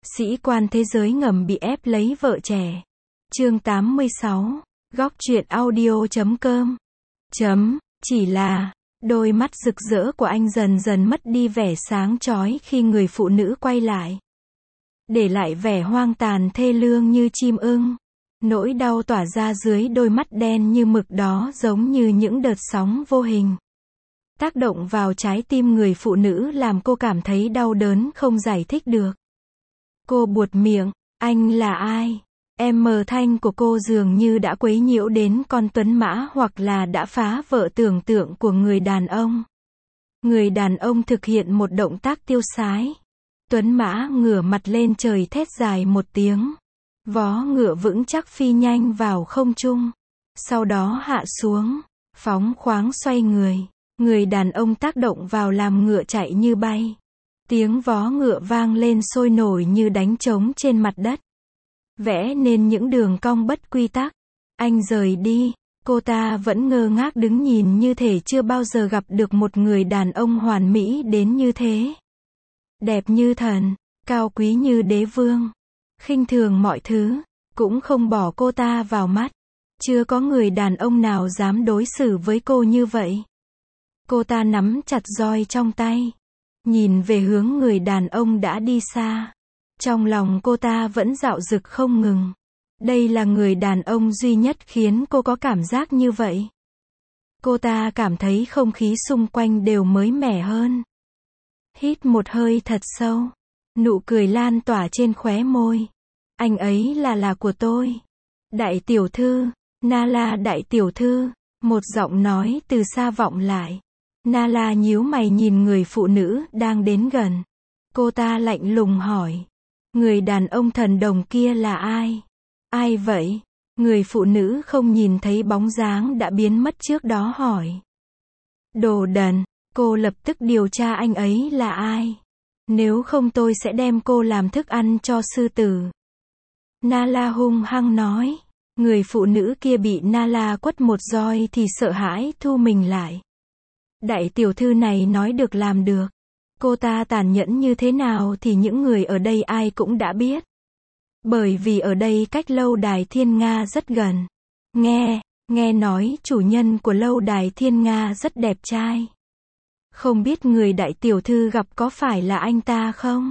Sĩ quan thế giới ngầm bị ép lấy vợ trẻ. Chương 86. Góc truyện audio.com. Chỉ là, đôi mắt rực rỡ của anh dần dần mất đi vẻ sáng chói khi người phụ nữ quay lại. Để lại vẻ hoang tàn thê lương như chim ưng. Nỗi đau tỏa ra dưới đôi mắt đen như mực đó giống như những đợt sóng vô hình. Tác động vào trái tim người phụ nữ làm cô cảm thấy đau đớn không giải thích được. Cô buột miệng, anh là ai? Thanh của cô dường như đã quấy nhiễu đến con tuấn mã hoặc là đã phá vỡ tưởng tượng của người đàn ông. Người đàn ông thực hiện một động tác tiêu sái. Tuấn mã ngửa mặt lên trời thét dài một tiếng. Vó ngựa vững chắc phi nhanh vào không trung. Sau đó hạ xuống, phóng khoáng xoay người. Người đàn ông tác động vào làm ngựa chạy như bay. Tiếng vó ngựa vang lên sôi nổi như đánh trống trên mặt đất. Vẽ nên những đường cong bất quy tắc. Anh rời đi, cô ta vẫn ngơ ngác đứng nhìn như thể chưa bao giờ gặp được một người đàn ông hoàn mỹ đến như thế. Đẹp như thần, cao quý như đế vương. Khinh thường mọi thứ, cũng không bỏ cô ta vào mắt. Chưa có người đàn ông nào dám đối xử với cô như vậy. Cô ta nắm chặt roi trong tay. Nhìn về hướng người đàn ông đã đi xa. Trong lòng cô ta vẫn dạo dực không ngừng. Đây là người đàn ông duy nhất khiến cô có cảm giác như vậy. Cô ta cảm thấy không khí xung quanh đều mới mẻ hơn. Hít một hơi thật sâu. Nụ cười lan tỏa trên khóe môi. Anh ấy là của tôi. Đại tiểu thư, Nala đại tiểu thư. Một giọng nói từ xa vọng lại. Nala nhíu mày nhìn người phụ nữ đang đến gần. Cô ta lạnh lùng hỏi. Người đàn ông thần đồng kia là ai? Ai vậy? Người phụ nữ không nhìn thấy bóng dáng đã biến mất trước đó hỏi. Đồ đần, cô lập tức điều tra anh ấy là ai. Nếu không tôi sẽ đem cô làm thức ăn cho sư tử. Nala hung hăng nói. Người phụ nữ kia bị Nala quất một roi thì sợ hãi thu mình lại. Đại tiểu thư này nói được làm được. Cô ta tàn nhẫn như thế nào thì những người ở đây ai cũng đã biết. Bởi vì ở đây cách lâu đài Thiên Nga rất gần. Nghe nói chủ nhân của lâu đài Thiên Nga rất đẹp trai. Không biết người đại tiểu thư gặp có phải là anh ta không?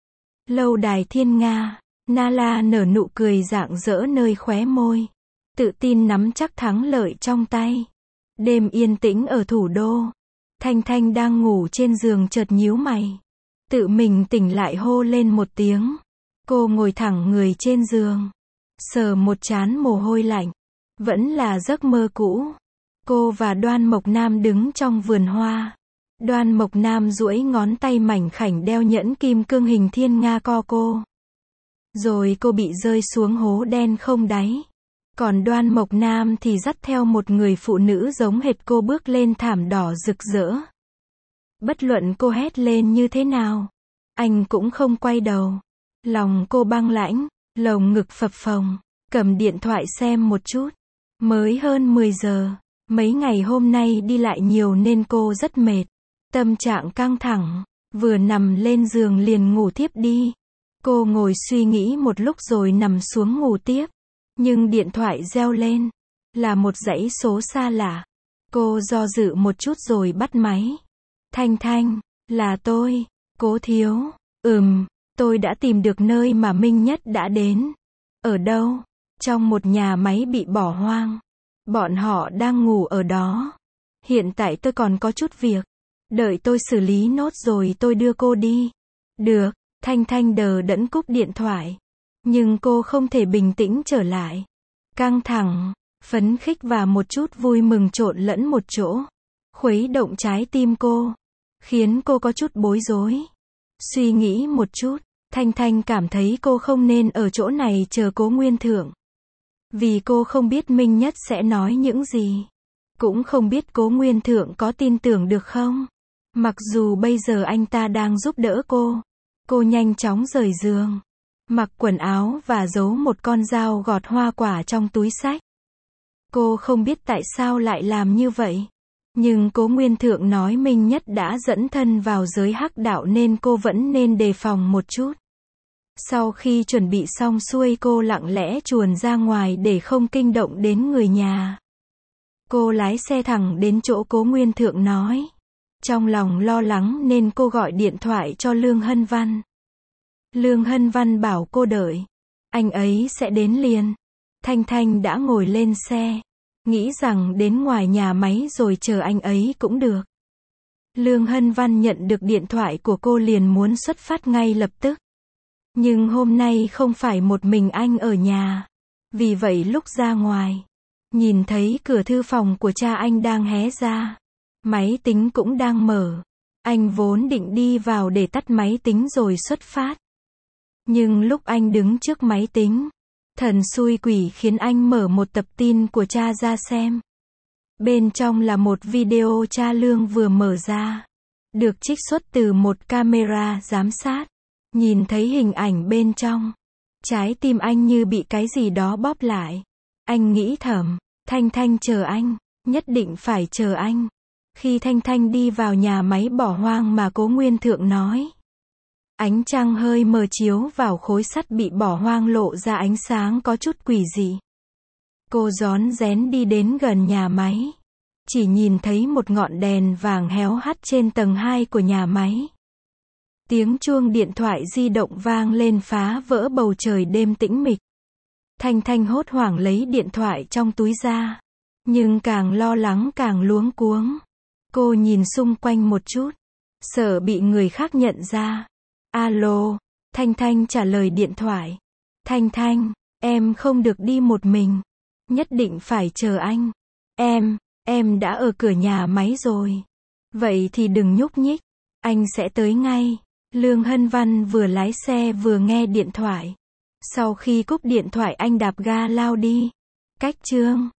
Lâu đài Thiên Nga, Nala nở nụ cười rạng rỡ nơi khóe môi. Tự tin nắm chắc thắng lợi trong tay. Đêm yên tĩnh ở thủ đô. Thanh đang ngủ trên giường chợt nhíu mày. Tự mình tỉnh lại hô lên một tiếng. Cô ngồi thẳng người trên giường. Sờ một trán mồ hôi lạnh. Vẫn là giấc mơ cũ. Cô và Đoan Mộc Nam đứng trong vườn hoa. Đoan Mộc Nam duỗi ngón tay mảnh khảnh đeo nhẫn kim cương hình thiên nga co cô. Rồi cô bị rơi xuống hố đen không đáy. Còn Đoan Mộc Nam thì dắt theo một người phụ nữ giống hệt cô bước lên thảm đỏ rực rỡ. Bất luận cô hét lên như thế nào, anh cũng không quay đầu. Lòng cô băng lãnh, lồng ngực phập phồng, cầm điện thoại xem một chút. Mới hơn 10 giờ, mấy ngày hôm nay đi lại nhiều nên cô rất mệt. Tâm trạng căng thẳng, vừa nằm lên giường liền ngủ tiếp đi. Cô ngồi suy nghĩ một lúc rồi nằm xuống ngủ tiếp. Nhưng điện thoại reo lên, là một dãy số xa lạ. Cô do dự một chút rồi bắt máy. Thanh, là tôi, Cố thiếu. Tôi đã tìm được nơi mà Minh Nhất đã đến. Ở đâu? Trong một nhà máy bị bỏ hoang. Bọn họ đang ngủ ở đó. Hiện tại tôi còn có chút việc. Đợi tôi xử lý nốt rồi tôi đưa cô đi. Được, Thanh đờ đẫn cúp điện thoại. Nhưng cô không thể bình tĩnh trở lại. Căng thẳng, phấn khích và một chút vui mừng trộn lẫn một chỗ. Khuấy động trái tim cô. Khiến cô có chút bối rối. Suy nghĩ một chút, Thanh cảm thấy cô không nên ở chỗ này chờ Cố Nguyên Thượng. Vì cô không biết Minh Nhất sẽ nói những gì. Cũng không biết Cố Nguyên Thượng có tin tưởng được không. Mặc dù bây giờ anh ta đang giúp đỡ cô. Cô nhanh chóng rời giường. Mặc quần áo và giấu một con dao gọt hoa quả trong túi xách. Cô không biết tại sao lại làm như vậy. Nhưng Cố Nguyên Thượng nói Minh Nhất đã dẫn thân vào giới hắc đạo nên cô vẫn nên đề phòng một chút. Sau khi chuẩn bị xong xuôi cô lặng lẽ chuồn ra ngoài để không kinh động đến người nhà. Cô lái xe thẳng đến chỗ Cố Nguyên Thượng nói. Trong lòng lo lắng nên cô gọi điện thoại cho Lương Hân Văn. Lương Hân Văn bảo cô đợi. Anh ấy sẽ đến liền. Thanh Thanh đã ngồi lên xe. Nghĩ rằng đến ngoài nhà máy rồi chờ anh ấy cũng được. Lương Hân Văn nhận được điện thoại của cô liền muốn xuất phát ngay lập tức. Nhưng hôm nay không phải một mình anh ở nhà. Vì vậy lúc ra ngoài, nhìn thấy cửa thư phòng của cha anh đang hé ra. Máy tính cũng đang mở. Anh vốn định đi vào để tắt máy tính rồi xuất phát. Nhưng lúc anh đứng trước máy tính, thần xui quỷ khiến anh mở một tập tin của cha ra xem. Bên trong là một video cha Lương vừa mở ra. Được trích xuất từ một camera giám sát. Nhìn thấy hình ảnh bên trong. Trái tim anh như bị cái gì đó bóp lại. Anh nghĩ thầm, Thanh Thanh chờ anh, nhất định phải chờ anh. Khi Thanh Thanh đi vào nhà máy bỏ hoang mà Cố Nguyên Thượng nói. Ánh trăng hơi mờ chiếu vào khối sắt bị bỏ hoang lộ ra ánh sáng có chút quỷ dị. Cô rón rén đi đến gần nhà máy. Chỉ nhìn thấy một ngọn đèn vàng héo hắt trên tầng 2 của nhà máy. Tiếng chuông điện thoại di động vang lên phá vỡ bầu trời đêm tĩnh mịch. Thanh Thanh hốt hoảng lấy điện thoại trong túi ra. Nhưng càng lo lắng càng luống cuống. Cô nhìn xung quanh một chút. Sợ bị người khác nhận ra. Alo, Thanh Thanh trả lời điện thoại. Thanh Thanh, em không được đi một mình. Nhất định phải chờ anh. Em đã ở cửa nhà máy rồi. Vậy thì đừng nhúc nhích. Anh sẽ tới ngay. Lương Hân Văn vừa lái xe vừa nghe điện thoại. Sau khi cúp điện thoại anh đạp ga lao đi. Cách chương